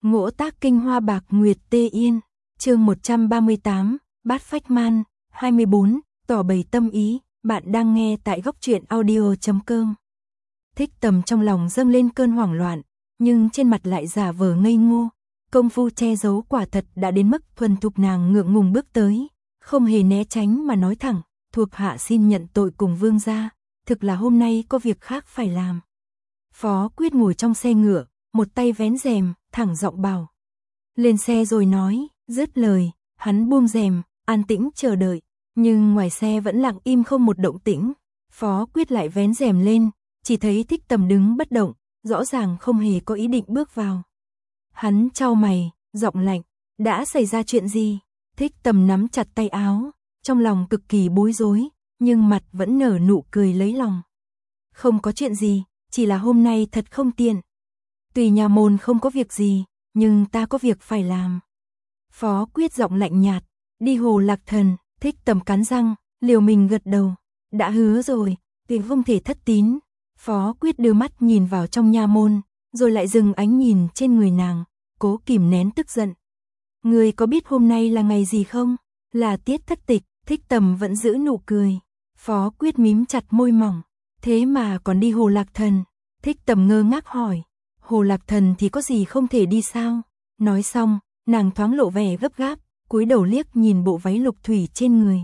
Ngỗ tác kinh hoa bạc nguyệt tê yên, chương 138, bát phách man, 24, tỏ bày tâm ý, bạn đang nghe tại góc truyện audio.com. Thích Tầm trong lòng dâng lên cơn hoảng loạn, nhưng trên mặt lại giả vờ ngây ngô, công phu che giấu quả thật đã đến mức thuần thục. Nàng ngượng ngùng bước tới, không hề né tránh mà nói thẳng, thuộc hạ xin nhận tội cùng vương gia, thực là hôm nay có việc khác phải làm. Phó Quyết ngồi trong xe ngựa, một tay vén rèm, thẳng giọng bảo. Lên xe rồi nói, dứt lời, hắn buông rèm, an tĩnh chờ đợi, nhưng ngoài xe vẫn lặng im không một động tĩnh. Phó Quyết lại vén rèm lên, chỉ thấy Thích Tầm đứng bất động, rõ ràng không hề có ý định bước vào. Hắn chau mày, giọng lạnh, đã xảy ra chuyện gì? Thích Tầm nắm chặt tay áo, trong lòng cực kỳ bối rối, nhưng mặt vẫn nở nụ cười lấy lòng. Không có chuyện gì, chỉ là hôm nay thật không tiện. Tùy nhà môn không có việc gì, nhưng ta có việc phải làm. Phó Quyết giọng lạnh nhạt, đi Hồ Lạc Thần. Thích Tầm cắn răng, liều mình gật đầu. Đã hứa rồi, tuyệt không thể thất tín. Phó Quyết đưa mắt nhìn vào trong nha môn, rồi lại dừng ánh nhìn trên người nàng, cố kìm nén tức giận. Ngươi có biết hôm nay là ngày gì không? Là tiết thất tịch. Thích Tầm vẫn giữ nụ cười. Phó Quyết mím chặt môi mỏng. Thế mà còn đi Hồ Lạc Thần? Thích Tầm ngơ ngác hỏi. Hồ Lạc Thần thì có gì không thể đi sao? Nói xong, nàng thoáng lộ vẻ gấp gáp, cúi đầu liếc nhìn bộ váy lục thủy trên người.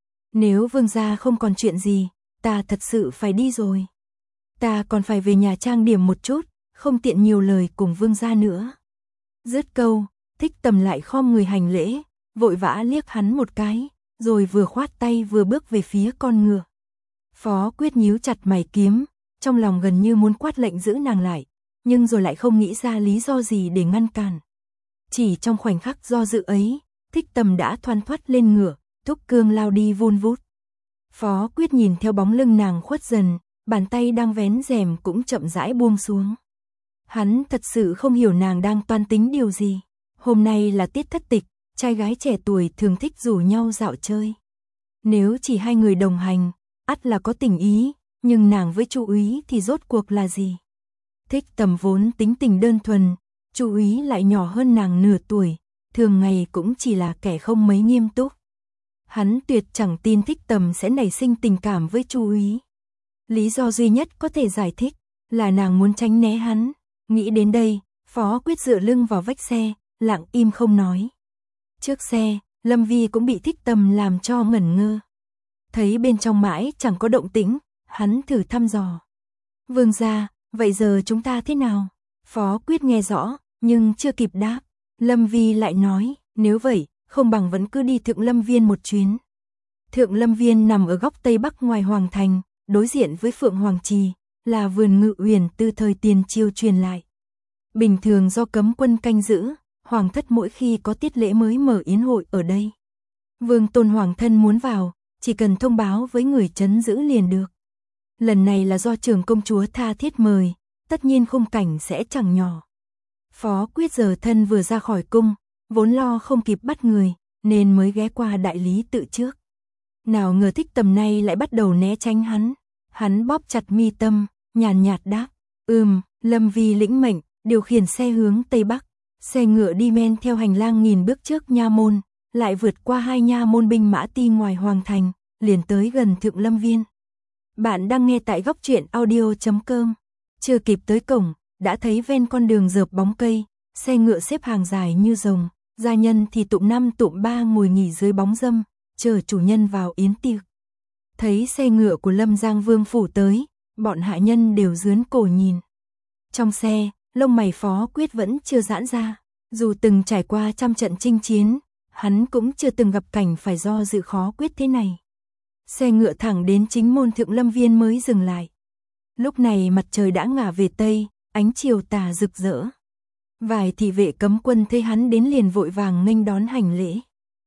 Nếu vương gia không còn chuyện gì, ta thật sự phải đi rồi. Ta còn phải về nhà trang điểm một chút, không tiện nhiều lời cùng vương gia nữa. Dứt câu, Thích Tầm lại khom người hành lễ, vội vã liếc hắn một cái, rồi vừa khoát tay vừa bước về phía con ngựa. Phó Quyết nhíu chặt mày kiếm, trong lòng gần như muốn quát lệnh giữ nàng lại, nhưng rồi lại không nghĩ ra lý do gì để ngăn cản. Chỉ trong khoảnh khắc do dự ấy, Thích Tầm đã thoăn thoắt lên ngựa, thúc cương lao đi vun vút. Phó Quyết nhìn theo bóng lưng nàng khuất dần, bàn tay đang vén rèm cũng chậm rãi buông xuống. Hắn thật sự không hiểu nàng đang toan tính điều gì. Hôm nay là tiết thất tịch, trai gái trẻ tuổi thường thích rủ nhau dạo chơi. Nếu chỉ hai người đồng hành, ắt là có tình ý, nhưng nàng với Chu úy thì rốt cuộc là gì? Thích Tầm vốn tính tình đơn thuần, Chu úy lại nhỏ hơn nàng nửa tuổi, thường ngày cũng chỉ là kẻ không mấy nghiêm túc. Hắn tuyệt chẳng tin Thích Tầm sẽ nảy sinh tình cảm với Chu úy. Lý do duy nhất có thể giải thích là nàng muốn tránh né hắn. Nghĩ đến đây, Phó Quyết dựa lưng vào vách xe, lặng im không nói. Trước xe, Lâm Vi cũng bị Thích Tầm làm cho ngẩn ngơ. Thấy bên trong mãi chẳng có động tĩnh, hắn thử thăm dò. Vương gia, vậy giờ chúng ta thế nào? Phó Quyết nghe rõ, nhưng chưa kịp đáp. Lâm Vi lại nói, nếu vậy, không bằng vẫn cứ đi Thượng Lâm Viên một chuyến. Thượng Lâm Viên nằm ở góc Tây Bắc ngoài Hoàng Thành, đối diện với Phượng Hoàng Trì, là vườn ngự uyển từ thời tiền triều truyền lại. Bình thường do cấm quân canh giữ, Hoàng thất mỗi khi có tiết lễ mới mở yến hội ở đây. Vương tôn Hoàng thân muốn vào, chỉ cần thông báo với người trấn giữ liền được. Lần này là do trưởng công chúa tha thiết mời, tất nhiên khung cảnh sẽ chẳng nhỏ. Phó Quyết giờ thân vừa ra khỏi cung, vốn lo không kịp bắt người, nên mới ghé qua đại lý tự trước. Nào ngờ Thích Tầm này lại bắt đầu né tránh hắn. Hắn bóp chặt mi tâm, nhàn nhạt đáp. Lâm Vi lĩnh mệnh, điều khiển xe hướng Tây Bắc. Xe ngựa đi men theo hành lang nghìn bước trước nha môn, lại vượt qua hai nha môn binh mã ti ngoài Hoàng Thành, liền tới gần Thượng Lâm Viên. Bạn đang nghe tại góc truyện audio.com. Chưa kịp tới cổng, đã thấy ven con đường rợp bóng cây, xe ngựa xếp hàng dài như rồng, gia nhân thì tụm năm tụm ba ngồi nghỉ dưới bóng râm, chờ chủ nhân vào yến tiệc. Thấy xe ngựa của Lâm Giang Vương phủ tới, bọn hạ nhân đều rướn cổ nhìn. Trong xe, lông mày Phó Quyết vẫn chưa giãn ra, dù từng trải qua trăm trận chinh chiến, hắn cũng chưa từng gặp cảnh phải do dự khó quyết thế này. Xe ngựa thẳng đến chính môn Thượng Lâm Viên mới dừng lại. Lúc này mặt trời đã ngả về Tây, ánh chiều tà rực rỡ. Vài thị vệ cấm quân thấy hắn đến liền vội vàng nghênh đón hành lễ.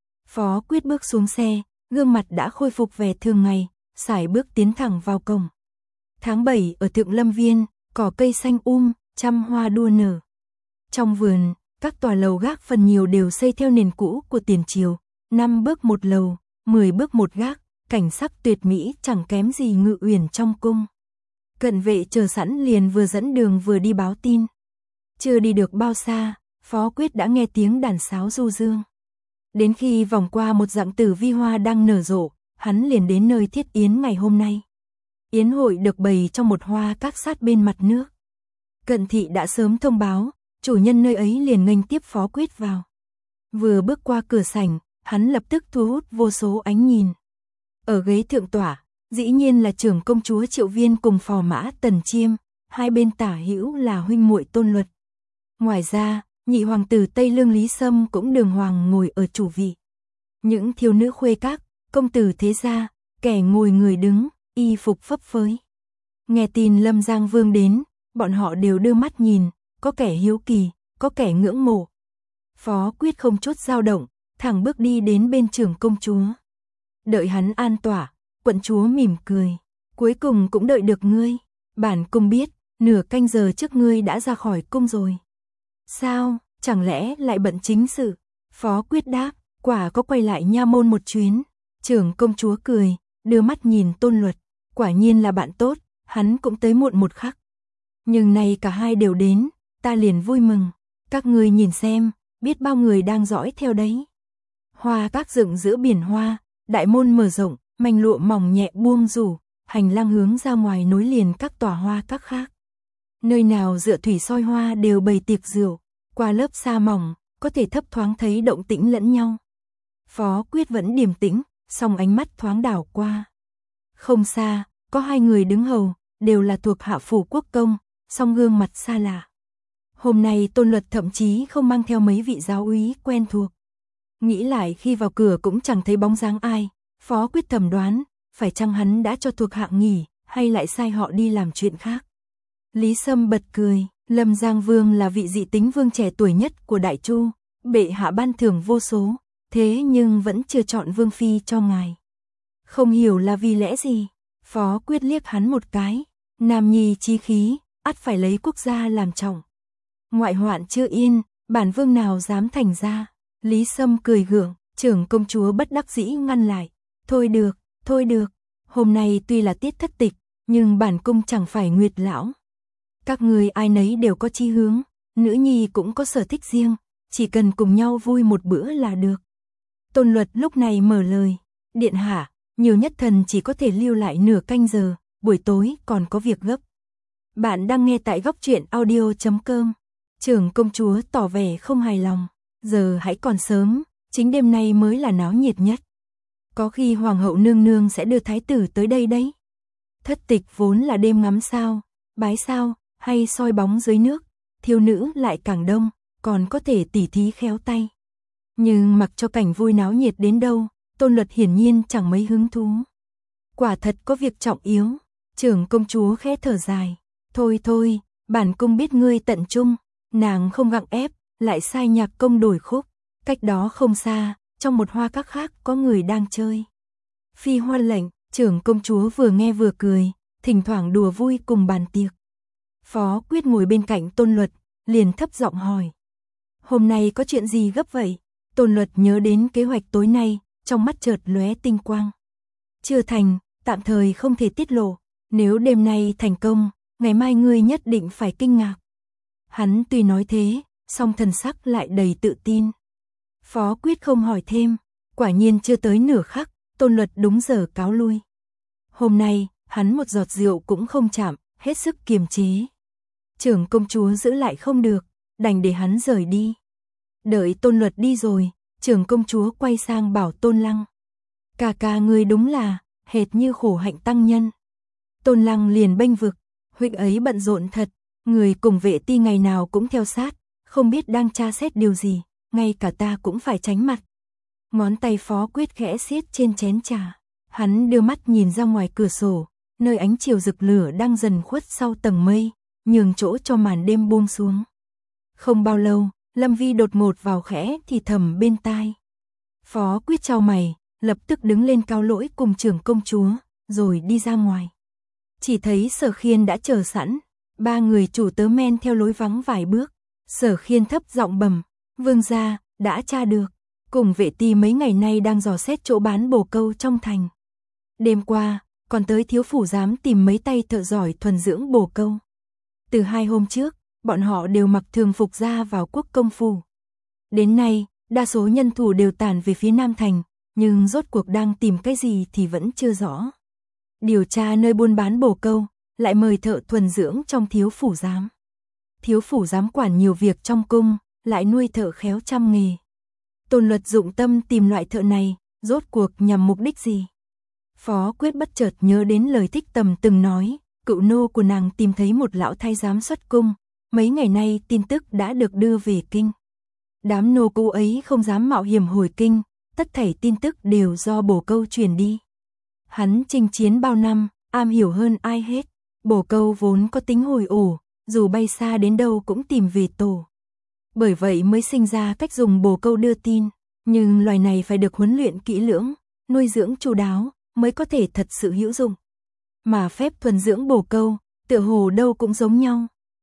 Phó Quyết bước xuống xe, gương mặt đã khôi phục vẻ thường ngày, sải bước tiến thẳng vào cổng. Tháng 7 ở Thượng Lâm Viên, cỏ cây xanh trăm hoa đua nở. Trong vườn, các tòa lầu gác phần nhiều đều xây theo nền cũ của tiền triều, 5 bước một lầu, 10 bước một gác, cảnh sắc tuyệt mỹ chẳng kém gì ngự uyển trong cung. Cận vệ chờ sẵn liền vừa dẫn đường vừa đi báo tin. Chưa đi được bao xa, Phó Quyết đã nghe tiếng đàn sáo du dương. Đến khi vòng qua một dặng tử vi hoa đang nở rộ, hắn liền đến nơi thiết yến ngày hôm nay. Yến hội được bày trong một hoa các sát bên mặt nước. Cận thị đã sớm thông báo, chủ nhân nơi ấy liền nghênh tiếp Phó Quyết vào. Vừa bước qua cửa sảnh, hắn lập tức thu hút vô số ánh nhìn. Ở ghế thượng tọa, dĩ nhiên là trưởng công chúa Triệu Viên cùng phò mã Tần Chiêm, hai bên tả hữu là huynh muội Tôn Luật. Ngoài ra, nhị hoàng tử Tây Lương Lý Sâm cũng đường hoàng ngồi ở chủ vị. Những thiếu nữ khuê các, công tử thế gia, kẻ ngồi người đứng, y phục phấp phới. Nghe tin Lâm Giang Vương đến, bọn họ đều đưa mắt nhìn, có kẻ hiếu kỳ, có kẻ ngưỡng mộ. Phó Quyết không chút dao động, thẳng bước đi đến bên trưởng công chúa. Đợi hắn an tỏa, quận chúa mỉm cười, cuối cùng cũng đợi được ngươi. Bản cung biết, nửa canh giờ trước ngươi đã ra khỏi cung rồi. Sao, chẳng lẽ lại bận chính sự? Phó Quyết đáp, quả có quay lại nha môn một chuyến. Trưởng công chúa cười, đưa mắt nhìn Tôn Luật, quả nhiên là bạn tốt, hắn cũng tới muộn một khắc. Nhưng nay cả hai đều đến, ta liền vui mừng. Các ngươi nhìn xem, biết bao người đang dõi theo đấy. Hoa các dựng giữa biển hoa, đại môn mở rộng, manh lụa mỏng nhẹ buông rủ, hành lang hướng ra ngoài nối liền các tòa hoa các khác. Nơi nào dựa thủy soi hoa đều bày tiệc rượu, qua lớp sa mỏng, có thể thấp thoáng thấy động tĩnh lẫn nhau. Phó Quyết vẫn điềm tĩnh, song ánh mắt thoáng đảo qua. Không xa, có hai người đứng hầu, đều là thuộc hạ phủ quốc công, song gương mặt xa lạ. Hôm nay Tôn Luật thậm chí không mang theo mấy vị giáo úy quen thuộc. Nghĩ lại khi vào cửa cũng chẳng thấy bóng dáng ai, Phó Quyết thầm đoán, phải chăng hắn đã cho thuộc hạ nghỉ, hay lại sai họ đi làm chuyện khác. Lý Sâm bật cười, Lâm Giang Vương là vị dị tính vương trẻ tuổi nhất của Đại Chu, bệ hạ ban thưởng vô số, thế nhưng vẫn chưa chọn vương phi cho ngài. Không hiểu là vì lẽ gì? Phó Quyết liếc hắn một cái, nam nhi chí khí, ắt phải lấy quốc gia làm trọng. Ngoại hoạn chưa yên, bản vương nào dám thành ra. Lý Sâm cười gượng, trưởng công chúa bất đắc dĩ ngăn lại. Thôi được, hôm nay tuy là tiết thất tịch, nhưng bản cung chẳng phải Nguyệt lão. Các người ai nấy đều có chí hướng, nữ nhi cũng có sở thích riêng, chỉ cần cùng nhau vui một bữa là được. Tôn Luật lúc này mở lời, điện hạ, nhiều nhất thần chỉ có thể lưu lại nửa canh giờ, buổi tối còn có việc gấp. Bạn đang nghe tại góc truyện audio.com. Trưởng công chúa tỏ vẻ không hài lòng, giờ hãy còn sớm, chính đêm nay mới là náo nhiệt nhất. Có khi hoàng hậu nương nương sẽ đưa thái tử tới đây đấy. Thất tịch vốn là đêm ngắm sao, bái sao, hay soi bóng dưới nước, thiếu nữ lại càng đông, còn có thể tỉ thí khéo tay. Nhưng mặc cho cảnh vui náo nhiệt đến đâu, Tôn Luật hiển nhiên chẳng mấy hứng thú. Quả thật có việc trọng yếu, trưởng công chúa khẽ thở dài. Thôi, bản cung biết ngươi tận trung, nàng không gặng ép, lại sai nhạc công đổi khúc. Cách đó không xa, trong một hoa các khác có người đang chơi. Phi hoa lệnh, trưởng công chúa vừa nghe vừa cười, thỉnh thoảng đùa vui cùng bàn tiệc. Phó Quyết ngồi bên cạnh Tôn Luật, liền thấp giọng hỏi. Hôm nay có chuyện gì gấp vậy? Tôn Luật nhớ đến kế hoạch tối nay, trong mắt chợt lóe tinh quang. Chưa thành, tạm thời không thể tiết lộ, nếu đêm nay thành công, ngày mai ngươi nhất định phải kinh ngạc. Hắn tuy nói thế, song thần sắc lại đầy tự tin. Phó Quyết không hỏi thêm, quả nhiên chưa tới nửa khắc, Tôn Luật đúng giờ cáo lui. Hôm nay, hắn một giọt rượu cũng không chạm, hết sức kiềm chế. Trưởng công chúa giữ lại không được, đành để hắn rời đi. Đợi Tôn Luật đi rồi, trưởng công chúa quay sang bảo Tôn Lăng. Ca ngươi đúng là, hệt như khổ hạnh tăng nhân. Tôn Lăng liền bênh vực, huynh ấy bận rộn thật, người cùng vệ ti ngày nào cũng theo sát, không biết đang tra xét điều gì, ngay cả ta cũng phải tránh mặt. Ngón tay Phó Quyết khẽ siết trên chén trà, hắn đưa mắt nhìn ra ngoài cửa sổ, nơi ánh chiều rực lửa đang dần khuất sau tầng mây, nhường chỗ cho màn đêm buông xuống. Không bao lâu, Lâm Vi đột ngột vào khẽ thì thầm bên tai. Phó Quyết chau mày, lập tức đứng lên cáo lỗi cùng trưởng công chúa, rồi đi ra ngoài. Chỉ thấy Sở Khiên đã chờ sẵn, ba người chủ tớ men theo lối vắng vài bước. Sở Khiên thấp giọng bẩm, vương gia, đã tra được, cùng vệ ti mấy ngày nay đang dò xét chỗ bán bồ câu trong thành. Đêm qua, còn tới thiếu phủ giám tìm mấy tay thợ giỏi thuần dưỡng bồ câu. Từ 2 hôm trước, bọn họ đều mặc thường phục ra vào quốc công phủ. Đến nay, đa số nhân thủ đều tản về phía Nam Thành, nhưng rốt cuộc đang tìm cái gì thì vẫn chưa rõ. Điều tra nơi buôn bán bồ câu, lại mời thợ thuần dưỡng trong thiếu phủ giám. Thiếu phủ giám quản nhiều việc trong cung, lại nuôi thợ khéo trăm nghề. Tôn Luật dụng tâm tìm loại thợ này, rốt cuộc nhằm mục đích gì? Phó Quyết bất chợt nhớ đến lời Thích Tầm từng nói, cựu nô của nàng tìm thấy một lão thái giám xuất cung, mấy ngày nay tin tức đã được đưa về kinh. Đám nô cũ ấy không dám mạo hiểm hồi kinh, tất thảy tin tức đều do bồ câu truyền đi. Hắn chinh chiến bao năm, am hiểu hơn ai hết, bồ câu vốn có tính hồi ổ, dù bay xa đến đâu cũng tìm về tổ. Bởi vậy mới sinh ra cách dùng bồ câu đưa tin, nhưng loài này phải được huấn luyện kỹ lưỡng, nuôi dưỡng chu đáo, mới có thể thật sự hữu dụng. Mà phép thuần dưỡng bồ câu, tựa hồ đâu cũng giống nhau.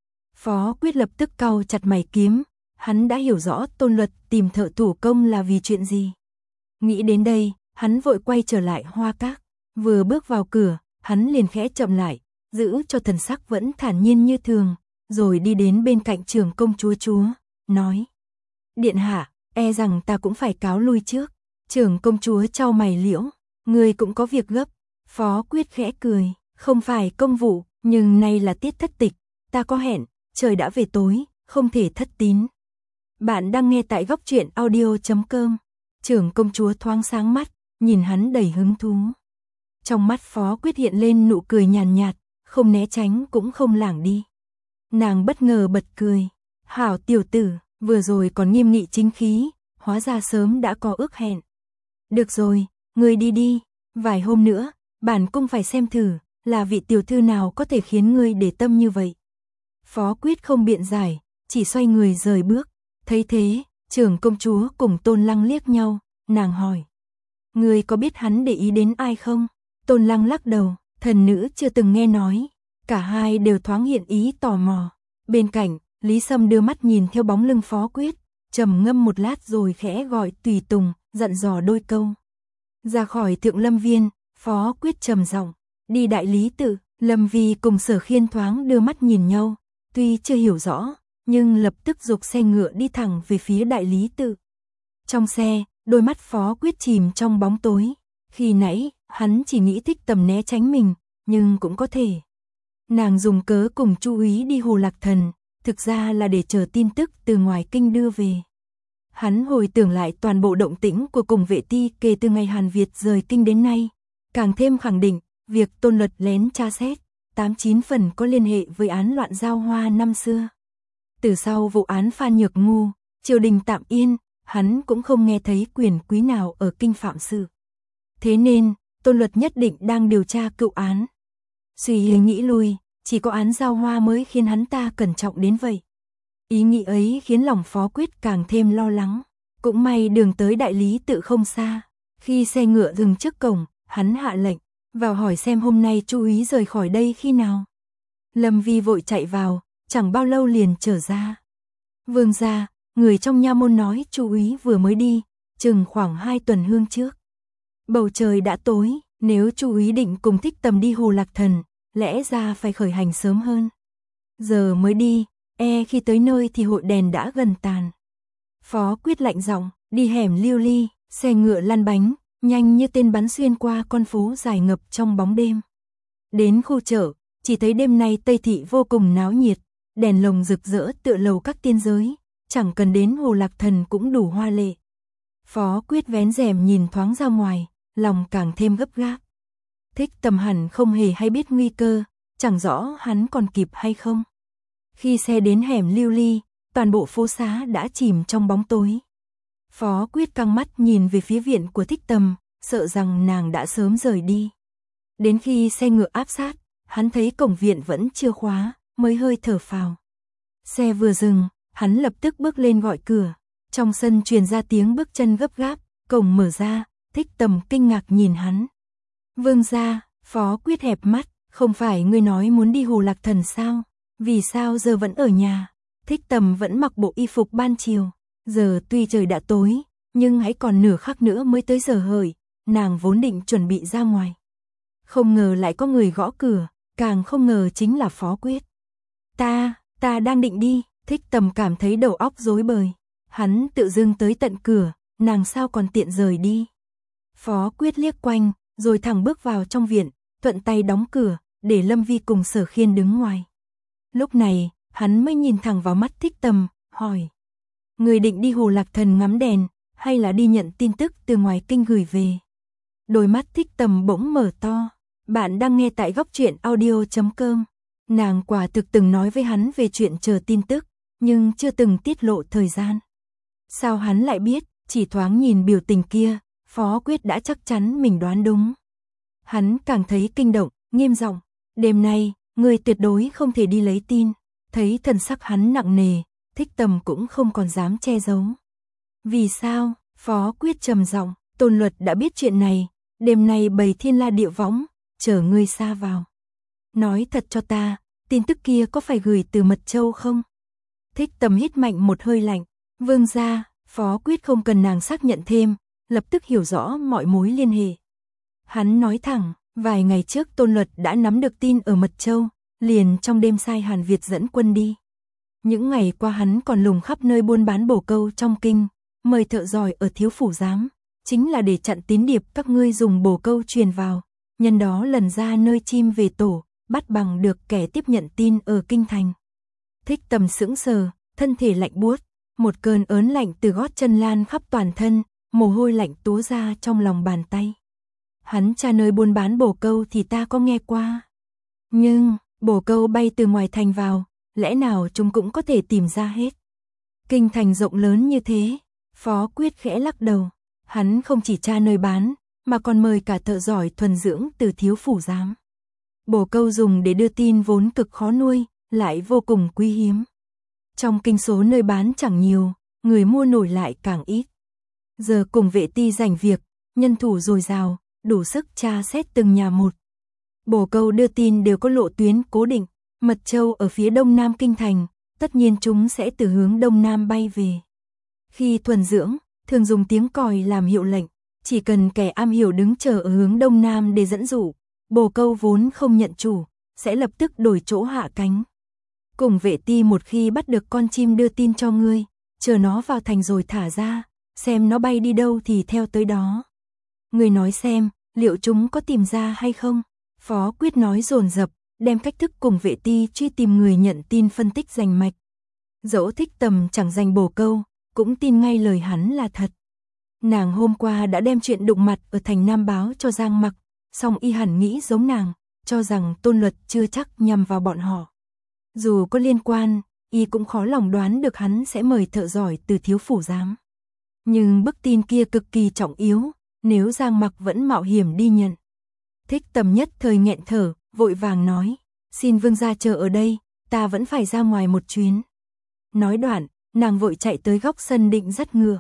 Phó Quyết lập tức cau chặt mày kiếm, hắn đã hiểu rõ Tôn Luật tìm thợ thủ công là vì chuyện gì. Nghĩ đến đây, hắn vội quay trở lại Hoa Các, vừa bước vào cửa, hắn liền khẽ chậm lại, giữ cho thần sắc vẫn thản nhiên như thường, rồi đi đến bên cạnh trưởng công chúa, nói: Điện hạ, e rằng ta cũng phải cáo lui trước. Trưởng công chúa chau mày liễu, người cũng có việc gấp. Phó Quyết khẽ cười, không phải công vụ, nhưng nay là tiết thất tịch, ta có hẹn, trời đã về tối, không thể thất tín. Bạn đang nghe tại góc truyện audio.com. Trưởng công chúa thoáng sáng mắt, nhìn hắn đầy hứng thú. Trong mắt Phó Quyết hiện lên nụ cười nhàn nhạt, không né tránh cũng không lảng đi. Nàng bất ngờ bật cười, hảo tiểu tử, vừa rồi còn nghiêm nghị chính khí, hóa ra sớm đã có ước hẹn. Được rồi, ngươi đi đi, vài hôm nữa, bản cung phải xem thử, là vị tiểu thư nào có thể khiến ngươi để tâm như vậy. Phó Quyết không biện giải, chỉ xoay người rời bước. Thấy thế, trưởng công chúa cùng Tôn Lăng liếc nhau, nàng hỏi: Ngươi có biết hắn để ý đến ai không? Tôn Lăng lắc đầu, thần nữ chưa từng nghe nói. Cả hai đều thoáng hiện ý tò mò. Bên cạnh, Lý Sâm đưa mắt nhìn theo bóng lưng Phó Quyết, trầm ngâm một lát rồi khẽ gọi tùy tùng, dặn dò đôi câu. Ra khỏi Thượng Lâm Viên, Phó Quyết trầm giọng: Đi Đại Lý Tự. Lâm Vi cùng Sở Khiên thoáng đưa mắt nhìn nhau, tuy chưa hiểu rõ, nhưng lập tức giục xe ngựa đi thẳng về phía Đại Lý Tự. Trong xe, đôi mắt Phó Quyết chìm trong bóng tối. Khi nãy, hắn chỉ nghĩ Thích Tầm né tránh mình, nhưng cũng có thể. Nàng dùng cớ cùng Chu úy đi Hồ Lạc Thần, thực ra là để chờ tin tức từ ngoài kinh đưa về. Hắn hồi tưởng lại toàn bộ động tĩnh của cùng vệ ti kể từ ngày Hàn Việt rời kinh đến nay, càng thêm khẳng định, việc Tôn Luật lén tra xét, 89 phần có liên hệ với án loạn Giao Hoa năm xưa. Từ sau vụ án Phan Nhược Ngu, triều đình tạm yên, hắn cũng không nghe thấy quyền quý nào ở kinh phạm sự. Thế nên, Tôn Luật nhất định đang điều tra cựu án. Suy nghĩ lui, chỉ có án Giao Hoa mới khiến hắn ta cẩn trọng đến vậy. Ý nghĩ ấy khiến lòng Phó Quyết càng thêm lo lắng. Cũng may đường tới Đại Lý Tự không xa. Khi xe ngựa dừng trước cổng, hắn hạ lệnh, vào hỏi xem hôm nay Chu úy rời khỏi đây khi nào. Lâm Vi vội chạy vào, chẳng bao lâu liền trở ra. Vương gia, người trong nha môn nói Chu úy vừa mới đi, chừng khoảng 2 tuần hương trước. Bầu trời đã tối, nếu Chu úy định cùng Thích Tầm đi Hồ Lạc Thần, lẽ ra phải khởi hành sớm hơn. Giờ mới đi, khi tới nơi thì hội đèn đã gần tàn. Phó Quyết lạnh giọng, đi hẻm Liêu Ly, xe ngựa lăn bánh, nhanh như tên bắn xuyên qua con phố dài ngập trong bóng đêm. Đến khu chợ, chỉ thấy đêm nay Tây Thị vô cùng náo nhiệt, đèn lồng rực rỡ tựa lầu các tiên giới, chẳng cần đến Hồ Lạc Thần cũng đủ hoa lệ. Phó Quyết vén rèm nhìn thoáng ra ngoài, lòng càng thêm gấp gáp. Thích Tầm hẳn không hề hay biết nguy cơ, chẳng rõ hắn còn kịp hay không. Khi xe đến hẻm Liêu Ly, toàn bộ phố xá đã chìm trong bóng tối. Phó Quyết căng mắt nhìn về phía viện của Thích Tầm, sợ rằng nàng đã sớm rời đi. Đến khi xe ngựa áp sát, hắn thấy cổng viện vẫn chưa khóa, mới hơi thở phào. Xe vừa dừng, hắn lập tức bước lên gọi cửa. Trong sân truyền ra tiếng bước chân gấp gáp, cổng mở ra, Thích Tầm kinh ngạc nhìn hắn. Vương gia, Phó Quyết hẹp mắt, không phải ngươi nói muốn đi Hồ Lạc Thần sao? Vì sao giờ vẫn ở nhà? Thích Tầm vẫn mặc bộ y phục ban chiều. Giờ tuy trời đã tối, nhưng hãy còn nửa khắc nữa mới tới giờ hợi, nàng vốn định chuẩn bị ra ngoài. Không ngờ lại có người gõ cửa, càng không ngờ chính là Phó Quyết. Ta đang định đi. Thích Tầm cảm thấy đầu óc rối bời. Hắn tự dưng tới tận cửa, nàng sao còn tiện rời đi. Phó Quyết liếc quanh, rồi thẳng bước vào trong viện, thuận tay đóng cửa, để Lâm Vi cùng Sở Khiên đứng ngoài. Lúc này, hắn mới nhìn thẳng vào mắt Thích Tầm, hỏi. Người định đi Hồ Lạc Thần ngắm đèn, hay là đi nhận tin tức từ ngoài kinh gửi về? Đôi mắt Thích Tầm bỗng mở to. Bạn đang nghe tại góc truyện audio.com. Nàng quả thực từng nói với hắn về chuyện chờ tin tức, nhưng chưa từng tiết lộ thời gian. Sao hắn lại biết? Chỉ thoáng nhìn biểu tình kia, Phó Quyết đã chắc chắn mình đoán đúng. Hắn càng thấy kinh động, nghiêm giọng. Đêm nay, người tuyệt đối không thể đi lấy tin. Thấy thần sắc hắn nặng nề, Thích Tầm cũng không còn dám che giấu. Vì sao? Phó Quyết trầm giọng. Tôn Luật đã biết chuyện này, đêm nay bày thiên la địa võng, chờ ngươi xa vào. Nói thật cho ta, tin tức kia có phải gửi từ Mật Châu không? Thích Tầm hít mạnh một hơi lạnh. Vương gia. Phó Quyết không cần nàng xác nhận thêm, lập tức hiểu rõ mọi mối liên hệ. Hắn nói thẳng, vài ngày trước Tôn Luật đã nắm được tin ở Mật Châu, liền trong đêm sai Hàn Việt dẫn quân đi. Những ngày qua hắn còn lùng khắp nơi buôn bán bổ câu trong kinh, mời thợ giỏi ở Thiếu Phủ Giám, chính là để chặn tín điệp các ngươi dùng bổ câu truyền vào, nhân đó lần ra nơi chim về tổ, bắt bằng được kẻ tiếp nhận tin ở kinh thành. Thích Tầm sững sờ, thân thể lạnh buốt, một cơn ớn lạnh từ gót chân lan khắp toàn thân, mồ hôi lạnh túa ra trong lòng bàn tay. Hắn tra nơi buôn bán bổ câu thì ta có nghe qua. Nhưng, bổ câu bay từ ngoài thành vào, lẽ nào chúng cũng có thể tìm ra hết? Kinh thành rộng lớn như thế, Phó Quyết khẽ lắc đầu. Hắn không chỉ tra nơi bán, mà còn mời cả thợ giỏi thuần dưỡng từ Thiếu Phủ Giám. Bổ câu dùng để đưa tin vốn cực khó nuôi, lại vô cùng quý hiếm. Trong kinh số nơi bán chẳng nhiều, người mua nổi lại càng ít. Giờ cùng vệ ti rảnh việc, nhân thủ dồi dào, đủ sức tra xét từng nhà một. Bổ câu đưa tin đều có lộ tuyến cố định, Mật Châu ở phía đông nam kinh thành, tất nhiên chúng sẽ từ hướng đông nam bay về. Khi thuần dưỡng, thường dùng tiếng còi làm hiệu lệnh, chỉ cần kẻ am hiểu đứng chờ ở hướng đông nam để dẫn dụ, bổ câu vốn không nhận chủ, sẽ lập tức đổi chỗ hạ cánh. Cùng vệ ti một khi bắt được con chim đưa tin cho ngươi, chờ nó vào thành rồi thả ra, xem nó bay đi đâu thì theo tới đó. Ngươi nói xem, liệu chúng có tìm ra hay không? Phó Quyết nói dồn dập, đem cách thức cùng vệ ti truy tìm người nhận tin phân tích rành mạch. Dẫu Thích Tầm chẳng dành bổ câu, cũng tin ngay lời hắn là thật. Nàng hôm qua đã đem chuyện đụng mặt ở thành Nam báo cho Giang Mặc, song y hẳn nghĩ giống nàng, cho rằng Tôn Luật chưa chắc nhằm vào bọn họ. Dù có liên quan, y cũng khó lòng đoán được hắn sẽ mời thợ giỏi từ Thiếu Phủ Giám. Nhưng bức tin kia cực kỳ trọng yếu, nếu Giang Mặc vẫn mạo hiểm đi nhận. Thích Tầm nhất thời nghẹn thở, vội vàng nói, xin vương gia chờ ở đây, ta vẫn phải ra ngoài một chuyến. Nói đoạn, nàng vội chạy tới góc sân định dắt ngựa.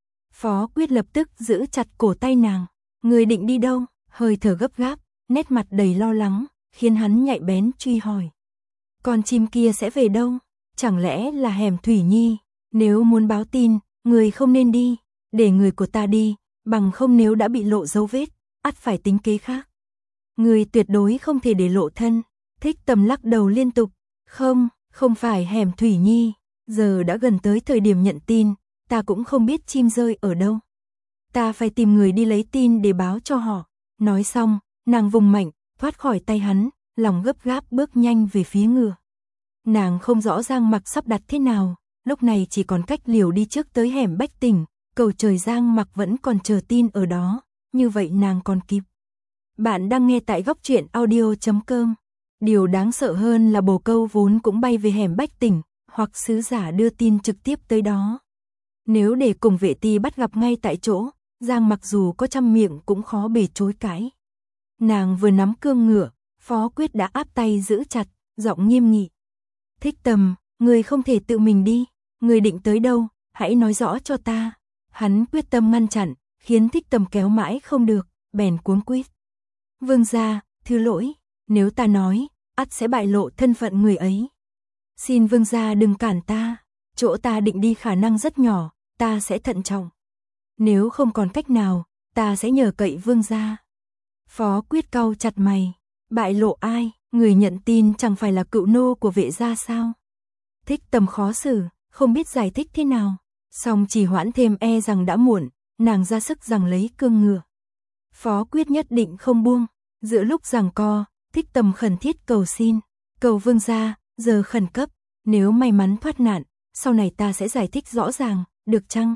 Phó Quyết lập tức giữ chặt cổ tay nàng, người định đi đâu? Hơi thở gấp gáp, nét mặt đầy lo lắng, khiến hắn nhạy bén truy hỏi. Con chim kia sẽ về đâu? Chẳng lẽ là hẻm Thủy Nhi? Nếu muốn báo tin, người không nên đi, để người của ta đi, bằng không nếu đã bị lộ dấu vết, ắt phải tính kế khác. Người tuyệt đối không thể để lộ thân. Thích Tầm lắc đầu liên tục, không phải hẻm Thủy Nhi, giờ đã gần tới thời điểm nhận tin, ta cũng không biết chim rơi ở đâu. Ta phải tìm người đi lấy tin để báo cho họ. Nói xong, nàng vùng mạnh, thoát khỏi tay hắn, lòng gấp gáp bước nhanh về phía ngựa. Nàng không rõ Giang Mặc sắp đặt thế nào, lúc này chỉ còn cách liều đi trước tới hẻm Bách Tỉnh, cầu trời Giang Mặc vẫn còn chờ tin ở đó, như vậy nàng còn kịp. Bạn đang nghe tại góc truyện audio.com. Điều đáng sợ hơn là bồ câu vốn cũng bay về hẻm Bách Tỉnh, hoặc sứ giả đưa tin trực tiếp tới đó. Nếu để cùng vệ ti bắt gặp ngay tại chỗ, Giang Mặc dù có trăm miệng cũng khó bề chối cãi. Nàng vừa nắm cương ngựa, Phó Quyết đã áp tay giữ chặt, giọng nghiêm nghị. Thích Tầm, người không thể tự mình đi, người định tới đâu, hãy nói rõ cho ta. Hắn quyết tâm ngăn chặn, khiến Thích Tầm kéo mãi không được, bèn cuống quýt. Vương gia, thứ lỗi, nếu ta nói, ắt sẽ bại lộ thân phận người ấy. Xin vương gia đừng cản ta, chỗ ta định đi khả năng rất nhỏ, ta sẽ thận trọng. Nếu không còn cách nào, ta sẽ nhờ cậy vương gia. Phó Quyết cau chặt mày, bại lộ ai, người nhận tin chẳng phải là cựu nô của vệ gia sao? Thích Tầm khó xử, không biết giải thích thế nào. Song chỉ hoãn thêm e rằng đã muộn, nàng ra sức giằng lấy cương ngựa. Phó Quyết nhất định không buông, giữa lúc giằng co, Thích Tầm khẩn thiết cầu xin, cầu vương gia, giờ khẩn cấp, nếu may mắn thoát nạn, sau này ta sẽ giải thích rõ ràng, được chăng?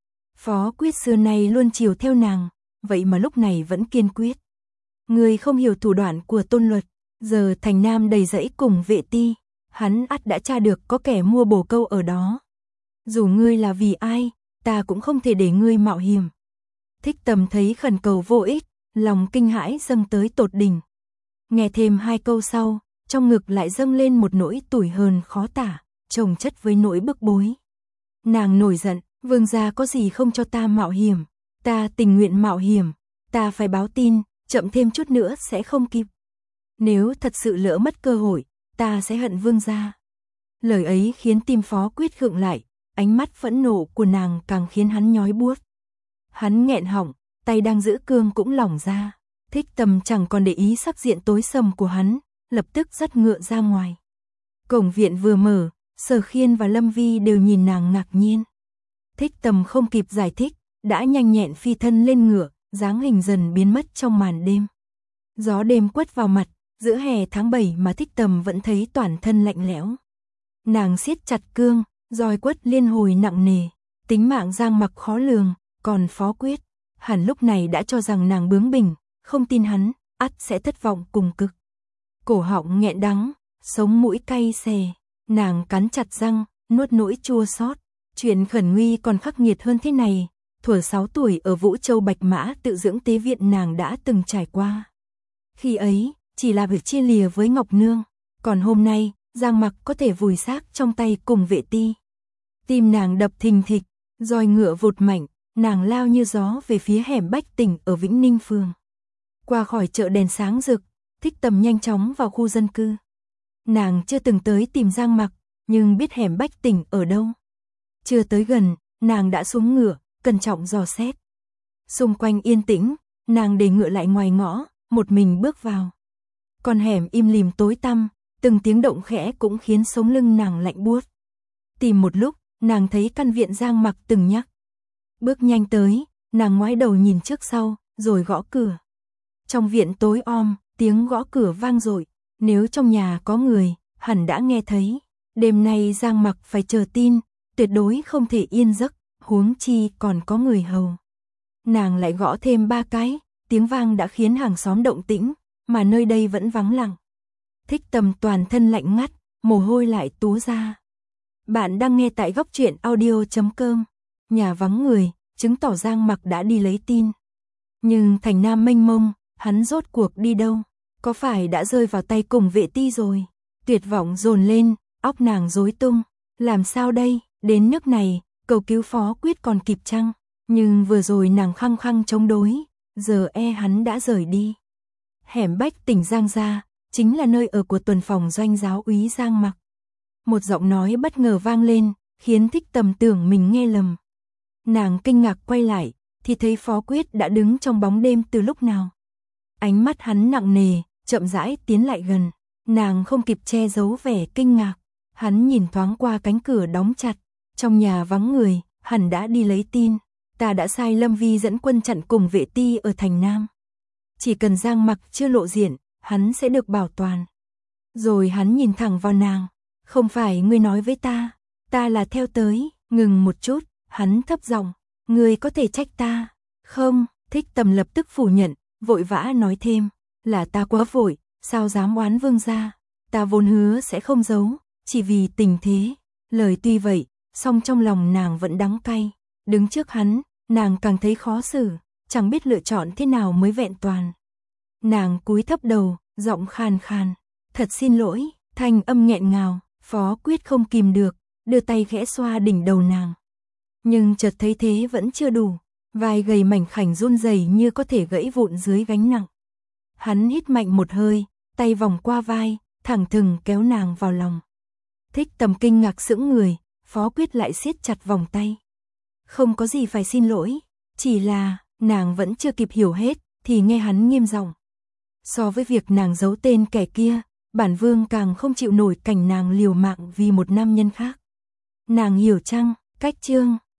Phó Quyết xưa nay luôn chiều theo nàng, vậy mà lúc này vẫn kiên quyết. Người không hiểu thủ đoạn của Tôn Luật, giờ thành nam đầy rẫy cùng vệ ti, hắn ắt đã tra được có kẻ mua bồ câu ở đó. Dù ngươi là vì ai, ta cũng không thể để ngươi mạo hiểm. Thích Tầm thấy khẩn cầu vô ích, lòng kinh hãi dâng tới tột đỉnh. Nghe thêm 2 câu sau, trong ngực lại dâng lên một nỗi tủi hờn khó tả, chồng chất với nỗi bức bối. Nàng nổi giận, vương gia có gì không cho ta mạo hiểm, ta tình nguyện mạo hiểm, ta phải báo tin, chậm thêm chút nữa sẽ không kịp. Nếu thật sự lỡ mất cơ hội, ta sẽ hận vương gia. Lời ấy khiến tim Phó Quyết khựng lại, ánh mắt phẫn nộ của nàng càng khiến hắn nhói buốt. Hắn nghẹn họng, tay đang giữ cương cũng lỏng ra. Thích Tầm chẳng còn để ý sắc diện tối sầm của hắn, lập tức dắt ngựa ra ngoài. Cổng viện vừa mở, Sở Khiên và Lâm Vi đều nhìn nàng ngạc nhiên. Thích Tầm không kịp giải thích, đã nhanh nhẹn phi thân lên ngựa, dáng hình dần biến mất trong màn đêm. Gió đêm quất vào mặt, giữa hè tháng 7 mà Thích Tầm vẫn thấy toàn thân lạnh lẽo. Nàng siết chặt cương, roi quất liên hồi nặng nề, tính mạng Giang Mặc khó lường, còn Phó Quyết, hẳn lúc này đã cho rằng nàng bướng bỉnh, không tin hắn, ắt sẽ thất vọng cùng cực. Cổ họng nghẹn đắng, sống mũi cay xè, nàng cắn chặt răng, nuốt nỗi chua xót. Chuyện khẩn nguy còn khắc nghiệt hơn thế này, thuở 6 tuổi ở Vũ Châu Bạch Mã tự dưỡng tế viện nàng đã từng trải qua. Khi ấy, chỉ là việc chia lìa với Ngọc Nương, còn hôm nay, Giang Mặc có thể vùi xác trong tay cùng vệ ti. Tim nàng đập thình thịch, roi ngựa vụt mạnh, nàng lao như gió về phía hẻm Bách Tỉnh ở Vĩnh Ninh phường. Qua khỏi chợ đèn sáng rực, Thích Tầm nhanh chóng vào khu dân cư. Nàng chưa từng tới tìm Giang Mặc, nhưng biết hẻm Bách Tỉnh ở đâu. Chưa tới gần, nàng đã xuống ngựa, cẩn trọng dò xét. Xung quanh yên tĩnh, nàng để ngựa lại ngoài ngõ, một mình bước vào. Con hẻm im lìm tối tăm, từng tiếng động khẽ cũng khiến sống lưng nàng lạnh buốt. Tìm một lúc, nàng thấy căn viện Giang Mặc từng nhắc. Bước nhanh tới, nàng ngoái đầu nhìn trước sau, rồi gõ cửa. Trong viện tối om, tiếng gõ cửa vang dội, nếu trong nhà có người, hẳn đã nghe thấy. Đêm nay Giang Mặc phải chờ tin, tuyệt đối không thể yên giấc, huống chi còn có người hầu. Nàng lại gõ thêm 3 cái, tiếng vang đã khiến hàng xóm động tĩnh, mà nơi đây vẫn vắng lặng. Thích Tầm toàn thân lạnh ngắt, mồ hôi lại túa ra. Bạn đang nghe tại góc truyện audio.com. Nhà vắng người, chứng tỏ Giang Mặc đã đi lấy tin. Nhưng thành nam mênh mông, hắn rốt cuộc đi đâu? Có phải đã rơi vào tay cùng vệ ti rồi? Tuyệt vọng dồn lên, óc nàng rối tung. Làm sao đây? Đến nước này, cầu cứu Phó Quyết còn kịp chăng? Nhưng vừa rồi nàng khăng khăng chống đối, giờ hắn đã rời đi. Hẻm Bách Tỉnh Giang gia, chính là nơi ở của tuần phòng doanh giáo úy Giang Mặc. Một giọng nói bất ngờ vang lên, khiến Thích Tầm tưởng mình nghe lầm. Nàng kinh ngạc quay lại, thì thấy Phó Quyết đã đứng trong bóng đêm từ lúc nào. Ánh mắt hắn nặng nề, chậm rãi tiến lại gần. Nàng không kịp che giấu vẻ kinh ngạc. Hắn nhìn thoáng qua cánh cửa đóng chặt. Trong nhà vắng người, hẳn đã đi lấy tin. Ta đã sai Lâm Vi dẫn quân chặn cùng vệ ti ở thành Nam. Chỉ cần Giang Mặc chưa lộ diện, hắn sẽ được bảo toàn. Rồi hắn nhìn thẳng vào nàng. Không phải ngươi nói với ta là theo tới. Ngừng một chút, hắn thấp giọng, ngươi có thể trách ta. Không, Thích Tầm lập tức phủ nhận, vội vã nói thêm, là ta quá vội, sao dám oán vương gia. Ta vốn hứa sẽ không giấu, chỉ vì tình thế. Lời tuy vậy, song trong lòng nàng vẫn đắng cay. Đứng trước hắn, nàng càng thấy khó xử, chẳng biết lựa chọn thế nào mới vẹn toàn. Nàng cúi thấp đầu, giọng khàn khàn, thật xin lỗi, thanh âm nghẹn ngào. Phó Quyết không kìm được, đưa tay khẽ xoa đỉnh đầu nàng. Nhưng chợt thấy thế vẫn chưa đủ, vai gầy mảnh khảnh run rẩy như có thể gãy vụn dưới gánh nặng. Hắn hít mạnh một hơi, tay vòng qua vai, thẳng thừng kéo nàng vào lòng. Thích Tầm kinh ngạc sững người, Phó Quyết lại siết chặt vòng tay. Không có gì phải xin lỗi, chỉ là, nàng vẫn chưa kịp hiểu hết, thì nghe hắn nghiêm giọng. So với việc nàng giấu tên kẻ kia, bản vương càng không chịu nổi cảnh nàng liều mạng vì một nam nhân khác. Nàng hiểu chăng, cách chương